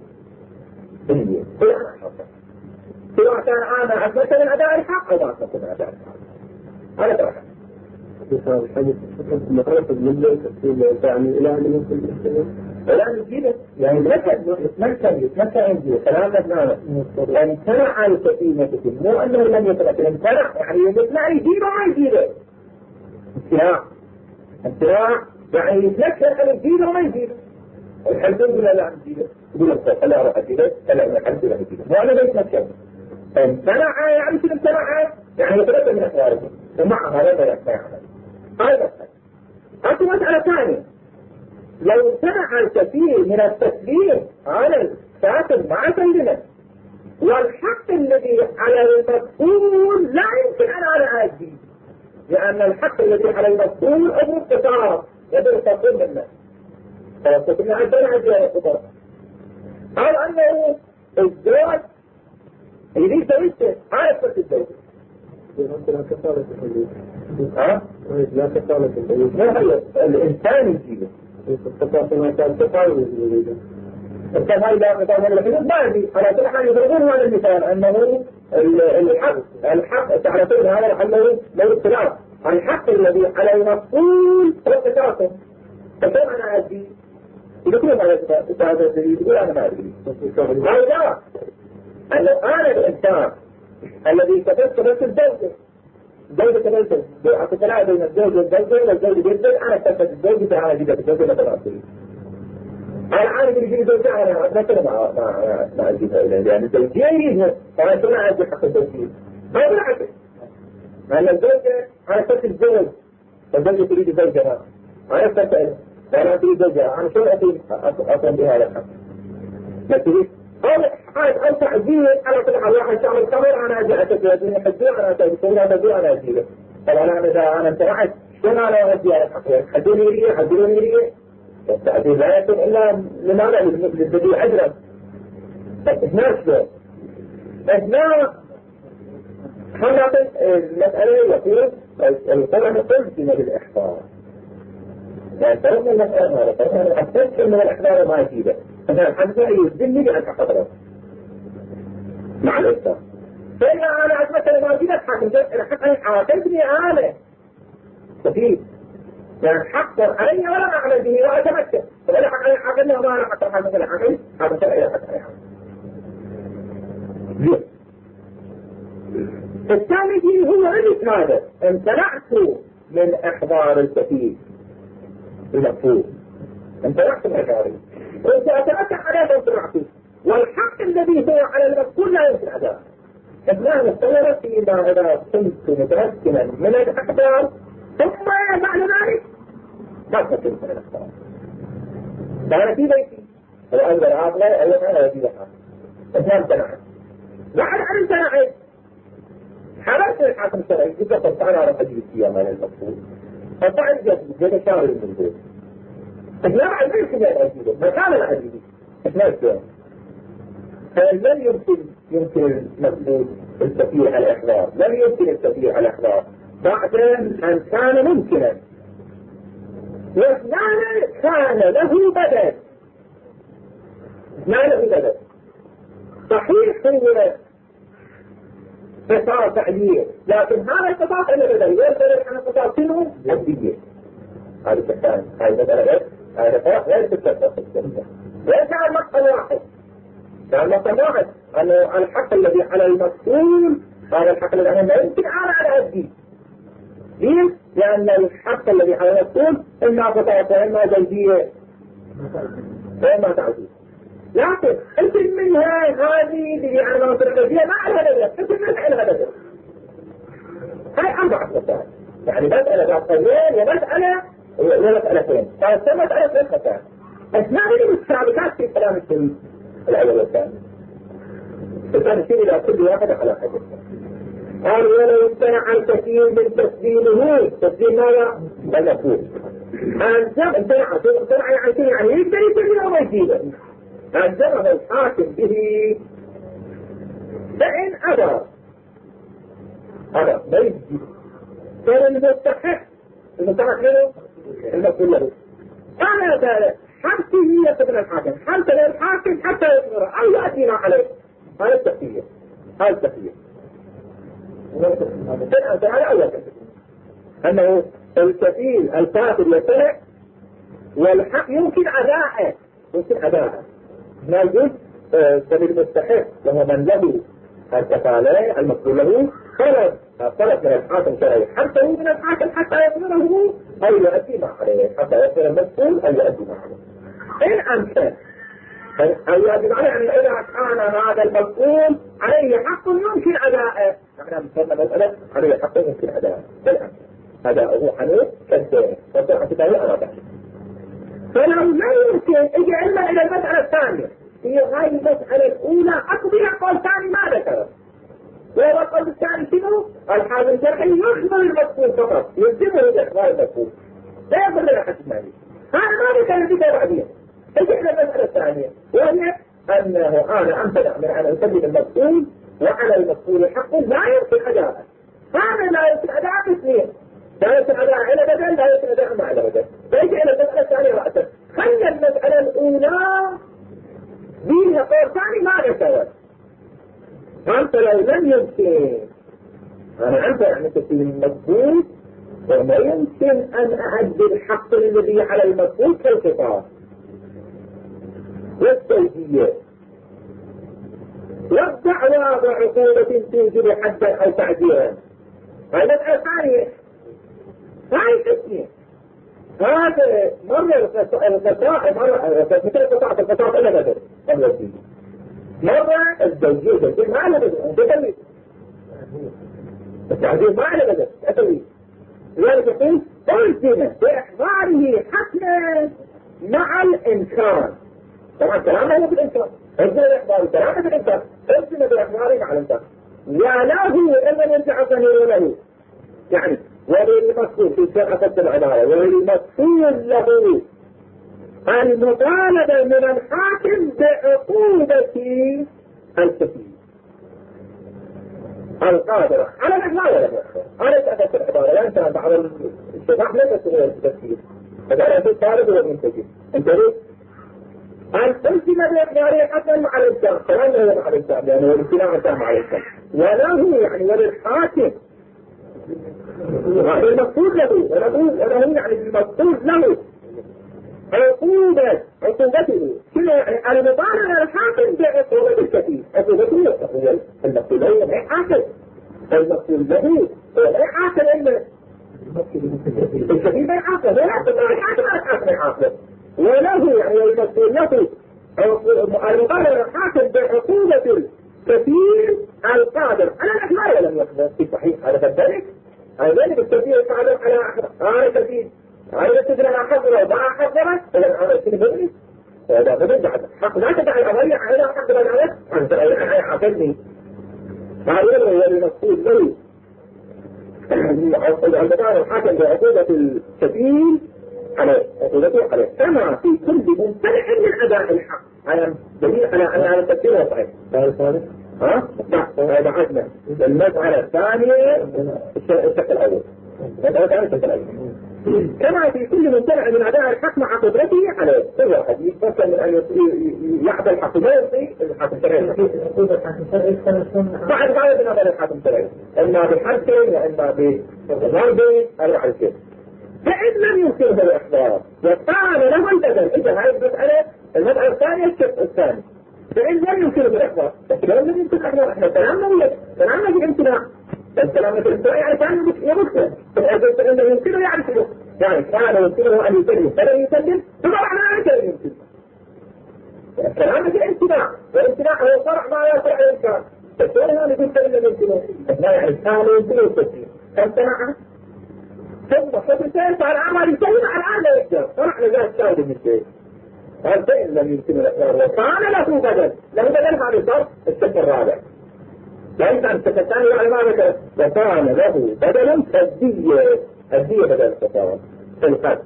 هي كل أنا حقا سواء كان أنا أثبت من أداء الحق أو ما أثبت من أداء الحق. هذا توحد. هذا الحديث مخالفة لله تفسير يعني إلى أن يمكن الاستماع ولا نجيبه يعني يتمكن يتمكن يتمكن يجيبه كلام ابنانا امتنع السفينة مو أنه لم يتمكن امتنع يعني يمتنع يجيبه ما يجيبه امتناع امتناع يعني يتمكن أن يجيبه ما يجيبه. الحلبين يقول لا نجيبه يقول الصوت لا أروح أجيبه لا من الحلب لا يجيبه مو أنا لا يتمكن امتنع يعني شو امتنع يعني يتمكن من أخباره ومع هذا لا يتمكن. هذا هذه مسألة ثانية. لو امتنع الكثير من التسليم على الكاتب مع سلمه والحق الذي على المسؤول لا يمكن أن أنا أجي لأن الحق الذي على المسؤول أمر تتعارض يدر تقول منه فقلنا عندنا أجي على الخطر أو أنه الزواج يريد زوجته عارف بس الزوجة لا كفالة الحديث ها؟ لا كفالة الحديث ما هي الإنسان يجيبه التفاصيل كانت تفاوض التفاصيل لا تفاوض لكن ما يجي على كل حال يضربون هذا المثال أنه الحق الحق تعرفون هذا أنه لو اختلاف الحق الذي على المسؤول هو التكاثر فكيف أنا أدري يقولون هذا هذا الذي يقول أنا ما أدري لا أنه أنا الإنسان الذي كتبت كتبت الزوجة زوجة كتبت أتكلم بين الزوج والزوجة والزوج جدا أنا كتبت الزوجة فأنا جدا الزوجة مثلا أصلي أنا عارف اللي يجي زوجة أنا مثلا ما ما ما أجيبها إليه لأن الزوجية يجيبها فأنا شو أنا أجيب حق الزوجية ما بالعكس لأن الزوجة أنا كتبت الزوج والزوجة تريد زوجها أنا كتبت أنا أريد زوجها أنا شو أتي أصلا بهذا الحق لكن هذا أوسع دين على كل حال واحد شعر الخمر أنا أجي أتكلم الدنيا حجي أنا أتكلم أنا أجي أنا أجيبه طبعا أنا إذا أنا امتنعت شلون أنا أجي على الحق حدوني يريه حدوني يريه التعديل لا يكون إلا لماذا للبديع أجرب هنا شلون هنا خلنا المسألة يقول طبعا قلت من الإحضار يعني تركنا المسألة هذا تركنا أحسنت من الإحضار ما يجيبه مثلا الحمد لله يزدني بأن أحضره مع الإنسان فإذا أنا عزمت ما جيبت حاكم الحق حاكمتني أنا كثير يعني حقر علي ولا أعمل به ولا أتمكن ولا حق علي حاكمني وما أنا حقر حاكم الحاكم حاكم شرعي حاكم الثاني هو رجل هذا امتنعت من احضار الكفيل المفروض، امتنعت من احضاره، وانت اتمتع عليه امتنعته، والحق الذي هو على المفقود لا يمكن اداءه. احنا نستمر فيما اذا كنت متمكنا من الاحضار ثم بعد ذلك ما تمكن من الاحضار. كان في بيتي وانزل عاقله ايضا انا وزيد حاكم، احنا امتنعت. بعد ان امتنعت حرصت الحاكم الشرعي قلت له طب تعالى اروح اجيب الصيام على المفقود، فطلع جد شاور من البيت. احنا بعد ما يمكن ان اجيبه، ما كان انا اجيبه، احنا الصيام. فلن يمكن يمكن المفقود السفير على الاحضار، لم يمكن السفير على الاحضار بعد ان كان ممكنا. واثنان كان له بدل، ما له بدل صحيح هو قطاع تعليل، لكن هذا القطاع له بدل يختلف عن القطاع كله الدية. هذا الثاني هذا بدل هذا فرق غير تتفق ليس على المقطع واحد، كان المقطع واحد أنه الحق الذي على المسؤول هذا الحق الذي أنا لا يمكن أنا على أدي. ليه؟ لأن الحق الذي على المسؤول إما قطعة وإما جلدية وإما تعزيز. لكن انت منها هذه اللي على المناطق الجلدية ما على بدل، انت منها على بدل. هاي أربعة مسائل، يعني مسألة ذات قيمين ومسألة ومسألتين، فالسمت على ثلاث مسائل. اثنان من الثابتات في كلام الشيء الأول والثاني. الثاني الشيء إلى كل واحد على حدث. قال ولو امتنع الكثير من تسليمه، تسليم ماذا؟ المفروض. أنزم امتنع، امتنع يعني شيء يعني يقدر يسلمه وما يجيبه. أنزمه الحاكم به فإن أبى هذا ما يجيب. كان المستحق المستحق له المفروض له. قال هذا حبسه يتبنى الحاكم، حبس للحاكم حتى يثمره أو يأتينا عليه. هذا التفسير، هذا التفسير. هذا أول تفسير أنه الكفيل الكافر يسرع والحق يمكن أداءه، يمكن أداءه. ما يجوز سبيل المستحق وهو من له الكفالة المفروض له طلب طلب من الحاكم شرعي حتى هو من الحاكم حتى يثمره أو يؤدي ما عليه، حتى يثمر المسؤول أو يؤدي ما عليه. إن أمكن أو يؤدي ما عليه، يعني إذا كان هذا المسؤول عليه حق يمكن أداءه، نحن مثلنا مسألة عليه حق يمكن أداءه بالأمر أداءه حنوف كالدين والدين حتى أنا بحث. فلو لا يمكن اجي علما الى المسألة الثانية، هي هاي المسألة الاولى اقضيها قول ثاني ما ذكره، وهو القول الثاني شنو؟ الحاكم الشرعي يخبر المسؤول فقط، يلزمه باخبار المسؤول لا يقول له حد مالي. هذا ما ذكر فيه بعدين. اجي الى المسألة الثانية وهي انه انا امتنع من ان اسلم المسؤول وعلى المسؤول حق لا يمكن اداءه. هذا لا يمكن اداءه باثنين، لا يمكن أداء على بدل، لا يمكن أداء ما على بدل. فيجي إلى المسألة الثانية رأسا، خلى المسألة الأولى بيها قول ثاني ما ذكرت. أنت لو لم يمكن أنا أنت يعني تكون المسؤول وما يمكن أن أعد الحق الذي على المسؤول كالقطاع والتوجيه والدعوى بعقوبة توجب حدا أو تعديلا. هذا مسألة ثانية. هاي اثنين. هذا مرة القطاع مرة مثل القطاع القطاع إلا بدل مرة الزوجية الزوجية ما على بدل بدل التعديل ما على بدل أتوي. لذلك يقول ألزم بإحضاره حتما مع الإنكار. طبعا كلامه هو بالإنكار، ألزم بإحضاره كلامه بالإنكار، ألزم بإحضاره مع الإنكار. يا له إذا يرجع ضميره له، يعني وللمسؤول في صحة العبارة وللمسؤول له المطالبة من الحاكم بعقوبة الكفيل القادرة على الإحضار ولا الإحضار على صحة العبارة. لا أنت بعض الشباب لا تسوي التفكير، فقال أنت طالب ومنتجب انتبه أن تلزم بإحضاره حتى مع الإنسان، كمان هو مع الإنسان لأنه الامتناع تام مع الإنسان، وله يعني وللحاكم المقصود له وله يعني المقصود له عقوبة عقوبته شنو يعني المطالبة الحاكم بعقوبة الكفيل، عقوبته هي المقصود له ما حاكم المقصود له هو لا يعاقل إلا الكفيل لا يعاقل لا يعاقل لا يعاقل يعاقل وله يعني المقصود له المقرر الحاكم بعقوبة الكفيل القادر على الإحضار ولم يقدر في صحيح على ذلك على ذلك الكفيل القادر على على الكفيل على تدري على حضره وما حضره إذا على الكفيل هذا بدل حق لا تدعي الأولية على حق لا على أنت عقلني هذا هو المقصود له المقرر الحاكم بعقوبة الكفيل على عقوبته عليه كما في كل ممتنع من أداء الحق على دليل على أن هذا التفسير هو صحيح. ها؟ هذا عدنا المسألة الثانية الشكل الأول. المسألة الثانية الشكل الأول. كما في كل ممتنع من أداء الحق مع قدرته عليه. هو حديث مثلا من أن يعطي الحق ما يعطي الحاكم الشرعي. بعد بعد من أداء الحاكم الشرعي. إما بالحركة وإما بالضرب أو على الكذب. فإن لم يمكنه الإحضار وكان له البدل إذا هذه المسألة المسألة الثانية الشق الثاني فإن لم يمكنه الإحضار لكن لم يمكن الإحضار إحنا كلامنا ولا كلامنا في الامتناع الكلام في الامتناع يعني كان يمكن فإن لم يمكنه يعرفه يعني كان يمكنه أن يسلم فلن يسلم ثم معنى ذلك لم يمكن كلامنا في الامتناع والامتناع هو فرع ما لا فرع الإمكان فالسؤال هذا يقول فإن لم يمكنه لا يعني كان يمكنه التسليم فامتنع ثم فتسير على العمل يسلم على الآن لا يقدر فرع لذلك شاهد من الشيء هذا إن لم يمكن الإحضار وكان له بدل له بدل مع الإصدار الشكل الرابع لا يمكن الشكل الثاني على ما ذكر وكان له بدل كالدية الدية بدل الخسارة في القتل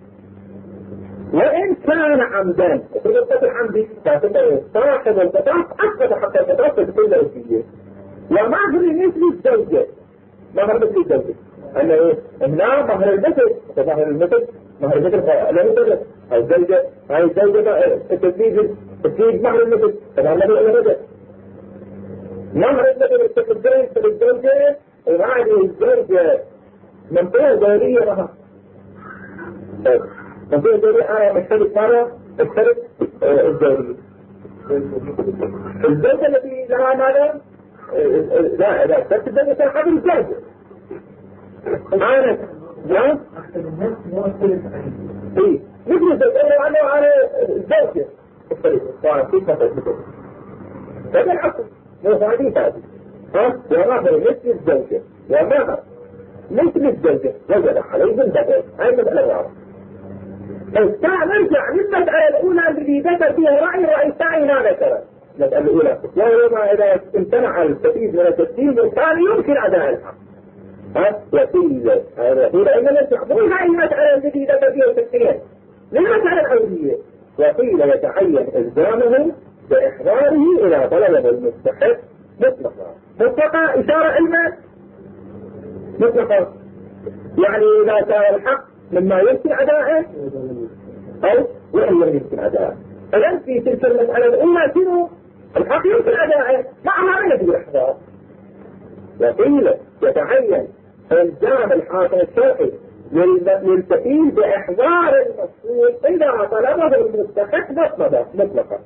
وإن كان عمدا وفي القتل عمدي فاتبه صاحب القطاف أخذ حتى القطاف تدخل له الدية ومهر مثل الزوجة مهر مثل الزوجة أنه إيه؟ هنا مهر المثل مهر المثل مهر المثل لا يدرس الزوجة هاي الزوجة التدريج التدريج مهر المثل طبعا لا يدرس مهر المثل التدريج في الزوجة وهذه الزوجة منطقة دورية لها منطقة دورية أنا مختلف مرة اختلف الدورية الزوجة التي لها ماذا لا لا بس الزوجة تنحضر الزوجة معنا نعم ايه مثل الزوجة عنه على الزوجة كيف مثل هذا العقل مو حديث هذا ها ومهر مثل الزوجة ومهر مثل الزوجة وجد عليه بالبدل هاي المسألة واضحة نرجع للمسألة الأولى التي ذكر فيها رأي رأي الثاني لا ذكر المسألة الأولى وهو إذا امتنع التفيد من التسليم والثاني يمكن أداء الحق ها وسيلة وسيلة إن نرجع مو هاي المسألة التي ذكر فيها التسليم للمسألة الأولية وسيلة يتعين إلزامه بإحضاره إلى طلبه المستحق مطلقا مطلقا إشارة علما مطلقا يعني إذا كان الحق مما يمكن أداءه أو وإن لم يمكن أداءه فلن في تلك المسألة الأولى شنو الحق يمكن أداءه معها من يجب الإحضار وسيلة يتعين إلزام الحاكم الشرعي للتفيل بإحضار المسؤول إذا طلبه المستحق مطلقا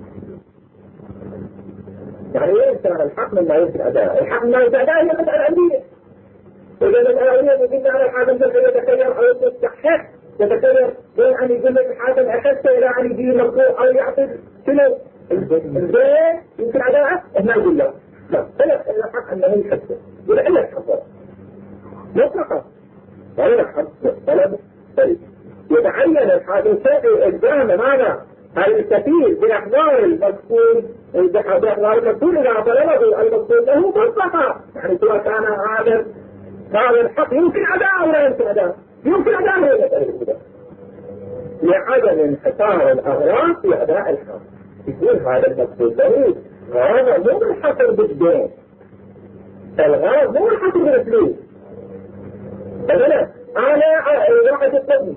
يعني يمكن الحق مما يمكن أداءه الحق مما يمكن أداءه هي مسألة علمية إذا الأولية يقول على الحاكم الشرعي يتكلم أو المستحق يتكلم بين أن يقول لك الحاكم أخذت إلى أن يجيب مقبول أو يعطي شنو الزين يمكن أداءه ما يقول لا لا فلا الحق أنه يحسن يقول إلا الحضر مطلقا غير الحق طلب طيب يتعين الحاكم الشرعي إلزام ماذا هل الكثير بإحضار المقصود بإحضار المقصود إذا طلبه المقصود له مطلقا يعني سواء كان هذا هذا الحق يمكن أداءه ولا يمكن أداءه يمكن أداءه ولا يمكن لعدم انحصار الأغراض في أداء الحق يقول هذا المقصود له هذا مو منحصر بالدين الغرض مو منحصر بالفلوس مثلا أنا واحد الطبي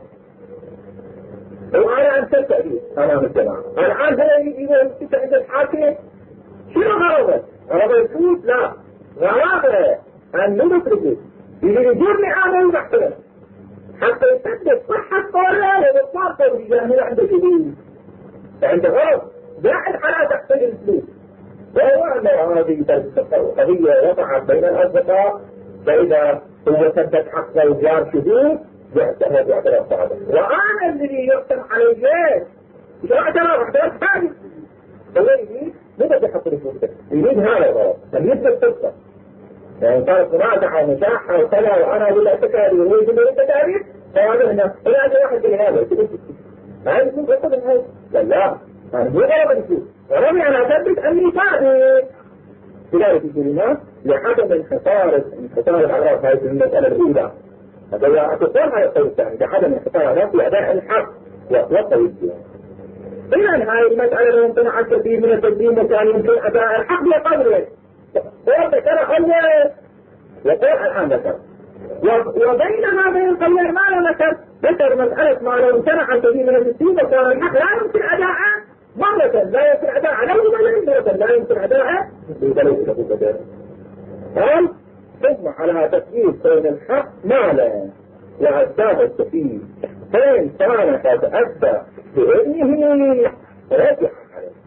وأنا أنت التأليف أنا بالجماعة أنا عارف إذا كنت عند الحاكم شنو غرضه؟ غرضه الفلوس؟ لا غرضه أن نمت الفلوس يجيبني أنا ومحترم حتى يثبت صحة قوله وبالطارطة بجانب عنده شديد عند غرض زائد على تحتاج الفلوس وهو أن هذه قضية وقعت بين الأصدقاء، فإذا هو سدد حق الجار شذوذ يعتبر يعتبر صادق. وأنا الذي يحكم عليه مش اعتراف اعتراف ثاني، هو يريد مو بس يحط لي فرصة، يريد هذا الغرض أن يثبت فرصة. يعني كانت منازعة ومشاحة وكذا وأنا أقول له تكاليف وهو يقول له تكاليف، فهذا هنا هنا أجل واحد من هذا ما يكون غصب من هذا. لا لا أنا مو غرض الفلوس، غرضي أنا أثبت أني صادق في ذلك الكلمات لعدم انحصار انحصار الأعراف. هذه المسألة الأولى. هذا أتصور هذا القول الثاني لعدم انحصار الأعراف في أداء الحق والطريق. إذا هذه المسألة يمكن عن كثير من التقديم وكان يمكن أداء الحق بقدره. هو ذكر أول وقول الآن ذكر، وبين هذين القولين ما لا ذكر ذكر مسألة ما لو امتنع عن كثير من التقديم وكان الحق لا يمكن أداءه مرة، لا يمكن أداءه له مرة لا يمكن أداءه بذلك الأبو قال ثم على تفكير كون الحق مالا وأداه السفيه فإن كان قد أدى بإذنه رجع عليه.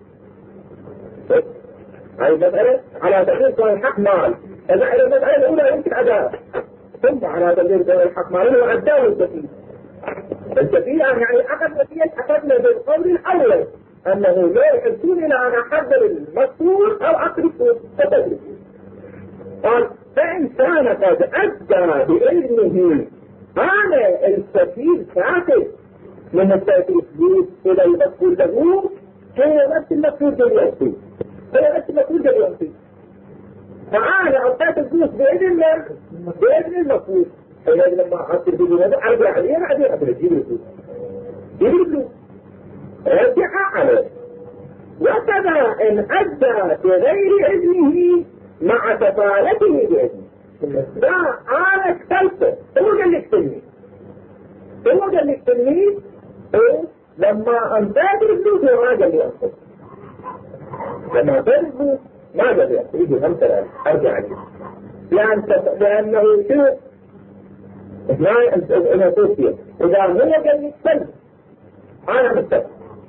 هذه المسألة على تفكير كون الحق مال، إذا المسألة الأولى يمكن أداء، ثم على تفكير كون الحق مالا وأداه السفيه. السفيه يعني أخذ نتيجة أخذنا بالقول الأول أنه لا يحسون إلى أن أحضر المسؤول أو أقرب فتدري. قال فإن كان قد أدى بإذنه هذا السفير كاتب من التأثير إلى المسؤول له هي نفس المسؤول جدي أصيب، هي نفس المسؤول جدي أصيب. فأنا أعطيت الفلوس بإذن الله بإذن المسؤول، حين لما أصير بإذن هذا أرجع عليه بعدين أبدا جيب الفلوس جيب الفلوس رجع عليه. وكذا إن أدى بغير إذنه مع كفالته بإذنه. ده أنا اكتلته هو قال لك تلميذ هو قال لك تلميذ لما أنتاد الفلوس ما قال لي أنتاد لما أنتاد الفلوس ما قال لي أنتاد يجي همسة أرجع عليه لأن لأنه شو ما أنا توفيه إذا هو قال لك تلميذ أنا مستقل.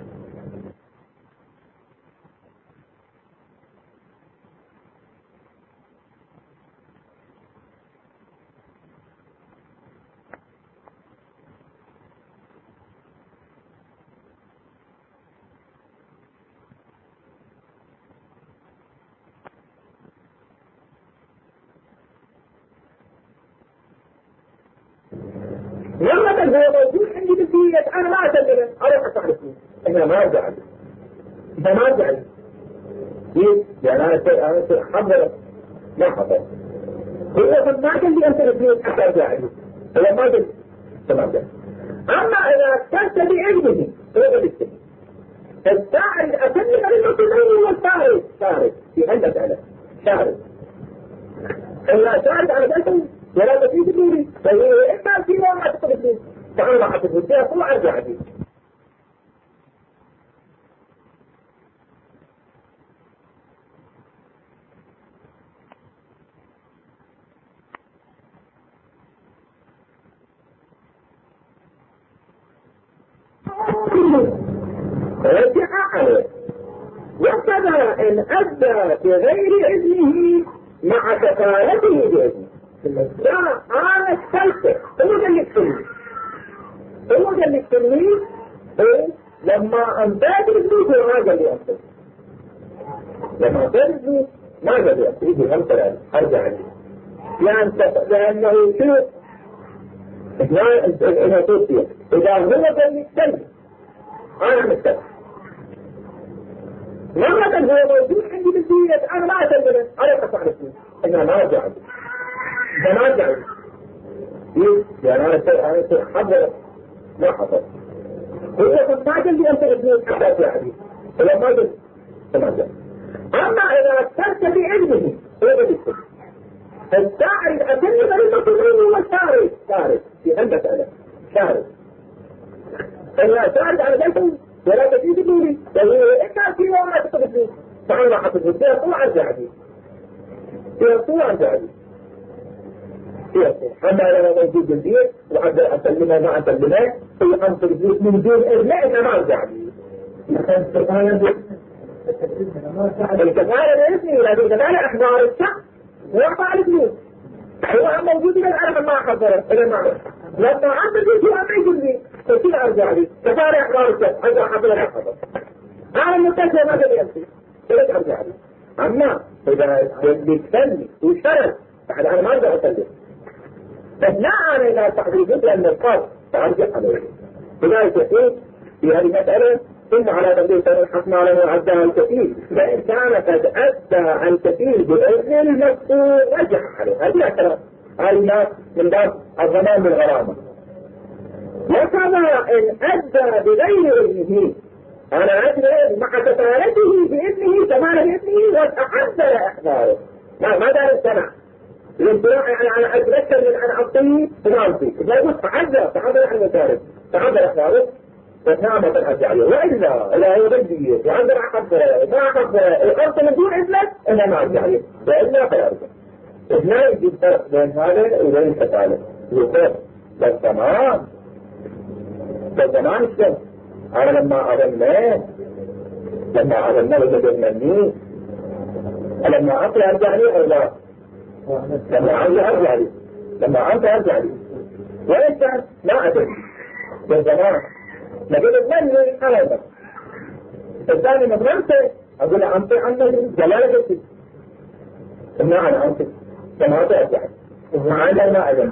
لما كان هو موجود عندي بالبيت أنا ما أسلمه أروح أدفع الفلوس إحنا ما أرجع لي إحنا ما أرجع لي ليه؟ لأن أنا حضر ما حضر هو ما قال لي أنت الفلوس حتى أرجع لي هو ما قال تمام ده. أما إذا كنت بإذنه هو قال لي الساعد أسلم للمسلمين هو السارد سارد في عندك أنا سارد إلا سارد على ذلك ولا تفيد الدوري فهي إما في نوع ما تقبل تعالى مع حسب الدين هو أرجع فيه. رجع عليه. وكذا إن أدى بغير إذنه مع كفالته بإذنه. لا أنا اكتلته هو قال لك تلميذ هو قال لك تلميذ لما أنتاد الفلوس ما قال لي أنتاد لما أنتاد الفلوس ما قال لي أنتاد يجي همسة أرجع عليه لأنه شو إحنا توفيه إذا هو قال لك تلميذ أنا مستقل. لما كان هو موجود عندي بالبيت أنا ما أسلمه أروح أدفع الفلوس إحنا ما أرجع عليه إحنا ما أرجع عليه ليه؟ لأن أنا حضر ما حضر هو ما قال لي أنت الفلوس حتى أرجع عليه هو ما قال تمام ده. أما إذا كنت بإذنه هو قال لك الساعد أسلم للمسلمين هو السارد سارد في عندك أنا سارد إلا سارد على ذلك ولا تفيد الدوري فهي إما في نوع ما تقبل تعالى مع حسب الدين هو أرجع عليه هو أرجع عليه أما لما موجود بالبيت وحتى أسلمها ما أسلمها هي أنصر البيت من دون إذن إحنا ما أرجع عليه الكفالة بإذنه، لكن الكفالة إحضار الشخص وإعطاء الفلوس. هو موجود إذا أنا ما أحضره إذا ما أعرف لما أنت تجي ما يقول لي كيف أرجع لي كفالة إحضار الشخص أرجع أحضر أحضر أنا المتسع ما قد يمشي كيف أرجع لي. أما إذا بيتسلي وشرط بعد أنا ما أرجع أسلي بس لا أنا إذا تحديد لأن القاضي أرجع عليه. لذلك يقول في هذه المسألة ثم على تقدير كان الحكم على ما أدى الكفيل فإن كان قد أدى الكفيل بإذن المسؤول رجع عليه. هذه الكلام هذه من باب الضمان بالغرامة. وكذا إن أدى بغير إذنه أنا أدري مع كفالته بإذنه كمان بإذنه وتعذر إحضاره ما ما دار السمع الامتناع يعني أنا أتذكر من أن أعطيه تناوتي إذا قلت تعذر تعذر عن المسارد تعذر إحضاره فنعمة الأرجعية. وإلا إذا هو بدي يعذر أحضره ما أحضره القرص من دون إذنك إنها ما أرجعيه وإلا فلا أرجع. إذنا يجب فرق بين هذا وبين الكفالة يقول بالزمان بالزمان الشمس أنا لما أظنه لما أظنه بدمني لما أنت أرجع لي أو لا لما أنت أرجع لي لما أنت أرجع لي وإنت ما أدري بالزمان لكن أظنني أنا أدري الثاني مظلمته أقول أنت عنه جلالة جدي إنه أنا أنت لما أنت أرجع لي وأنا ما أدري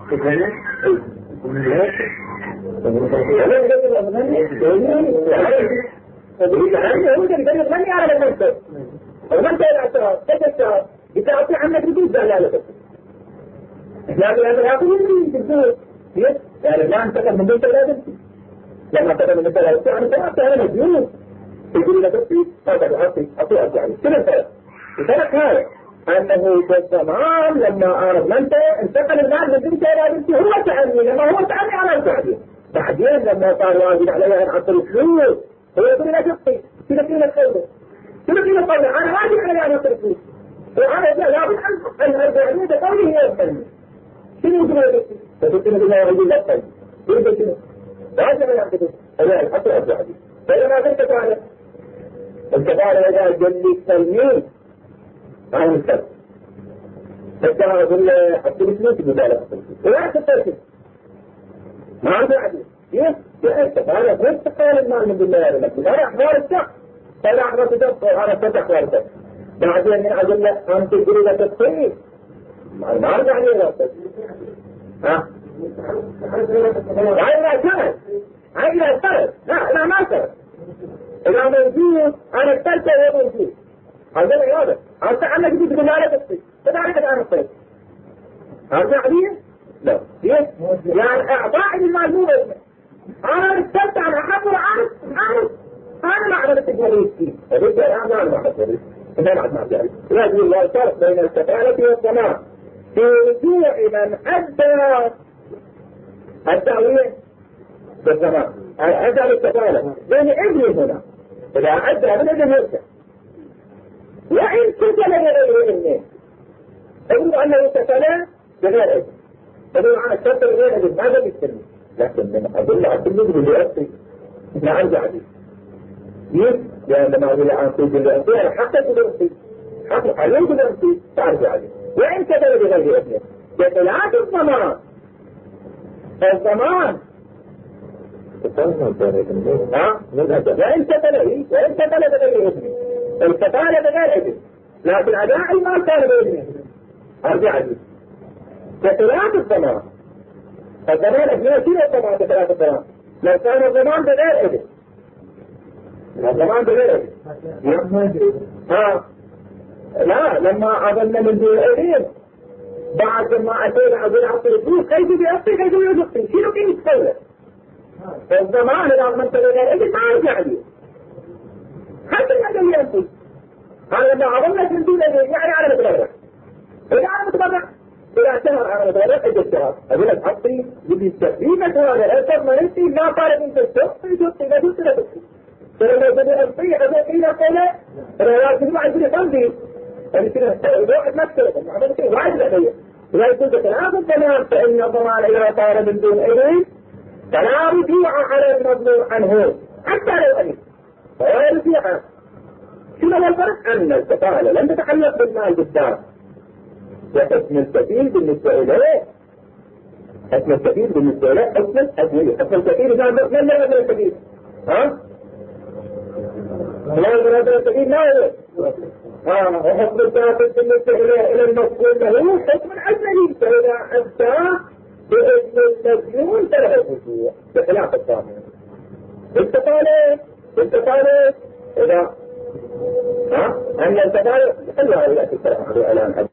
من يعلم المنطق المنطق الاعتراض تجسر بتعطي عنك ردود دلالة لكن هذا يعطي يمكن تقول يعني لا انتقل من بنت لازم لما انتقل من بنت لازم يعني تعطي انا مجنون يقول لك اطي هذا اعطي اطي ارجعني كل الفرق الفرق هذا أنه بالزمان لما أعرف منطق انتقل المال من بنت إلى بنتي هو تعني لما هو تعني على البعدين بعدين لما صار واجب عليها أن أعطي الفلوس هو يقول لك اطي شنو قيمة قوله شنو قيمة قوله أنا واجب علي أن أعطي الفلوس وأنا لابد أن أرجع لي بقوله هي الثاني شنو يقول لك فقلت له بالله يقول لك ثاني يقول شنو واجب أن أعطي الفلوس أنا الحق أرجع لي فإذا ما كنت تعرف الكفالة إذا قال لي التلميذ ما هو مستقبل فالجهة يقول له حتى بسلوك يقول له ولا تتركز ما عنده عدل كيف؟ الكفالة غير تقال المال من بالله يا رب هذا أحوال الشخص هذا أحوال الشخص هذا فتح أحوال الشخص بعدين من أقول له أنت تريد تتصير ما أرجع عليه رأسك ها؟ هاي لا سرد هاي لا سرد لا لا ما سرد إذا موجود أنا اختلت وهو موجود هذا العيادة أنت عنك جديد بمالك الصيف تدعك الآن الصيف هذا عليه؟ لا ليش؟ يعني أعطاء المال مو بسمه أنا اختلت عن أحب وعارف عارف أنا ما أعرف التجاريس فيه فبدأ أنا ما أعرف التجاريس إذا ما أعرف التجاريس لازم الله الفرق بين الكفالة والضمان في رجوع من أدى التأويل بالضمان أدى الكفالة بين ابنه هنا إذا أدى من ابن يرجع وإن كتل لغير إذنه أقول أنه كتل بغير إذن أقول عن الشرط بغير إذن ماذا بيستلم لكن من أقول له أقول له اللي أصلي إحنا أرجع لي ليش؟ لأن لما أقول له عن كل اللي أصلي أنا حتى كل أصلي حتى عليه كل أصلي ترجع لي وإن كتل بغير إذنه بخلاف الضمان الضمان ها؟ وإن كتل وإن كتل بغير إذنه الكفالة بغير إذن لكن أداء المال كان بإذنه أرجع لي بخلاف الضمان الضمان أبناء شنو الضمان بخلاف الضمان لو كان الضمان بغير إذن الضمان بغير إذن ها لا لما أظن من دون إذن بعد ما أتينا أقول أعطي الفلوس كيف بيأطي كيف بيأطي شنو كيف تقوله الضمان إذا أظنت بغير إذن ما أرجع لي حتى الذي يأتي أنا لما أظنك من دون ذلك يعني أنا متبرع إذا أنا متبرع إذا شهر أنا متبرع إذا الشهر أقول لك حطي يجي التقريبة هذا الأسر ما ننتي ما قالت أنت تشطي تشطي لا تشطي لا تشطي فلما يبدأ أبطي أقول إلى قوله أنا لا أقول ما يقول قلبي يعني كده واحد مكتب واحد واحد لديه إذا يقول لك ثلاث الضمان فإن الضمان إذا طار من دون إذن فلا رجوع على المظلوم عنه حتى لو أجل فلا رجوع شنو هو الفرق؟ أن الكفالة لم تتعلق بالمال بالذات، وحسن الكفيل بالنسبة إليه حسن الكفيل بالنسبة إليه حسن الكفيل حسن الكفيل من لا حسن الكفيل؟ ها؟ لا حسن الكفيل ما هو؟ ها وحسن الكافل بالنسبة إلى المسؤول له حكم العزلي، فإذا أدى بإذن المسؤول فله الرجوع بخلاف الثاني. الكفالة الكفالة إذا ها أن الكفالة خلوها يأتي الكلام على الآن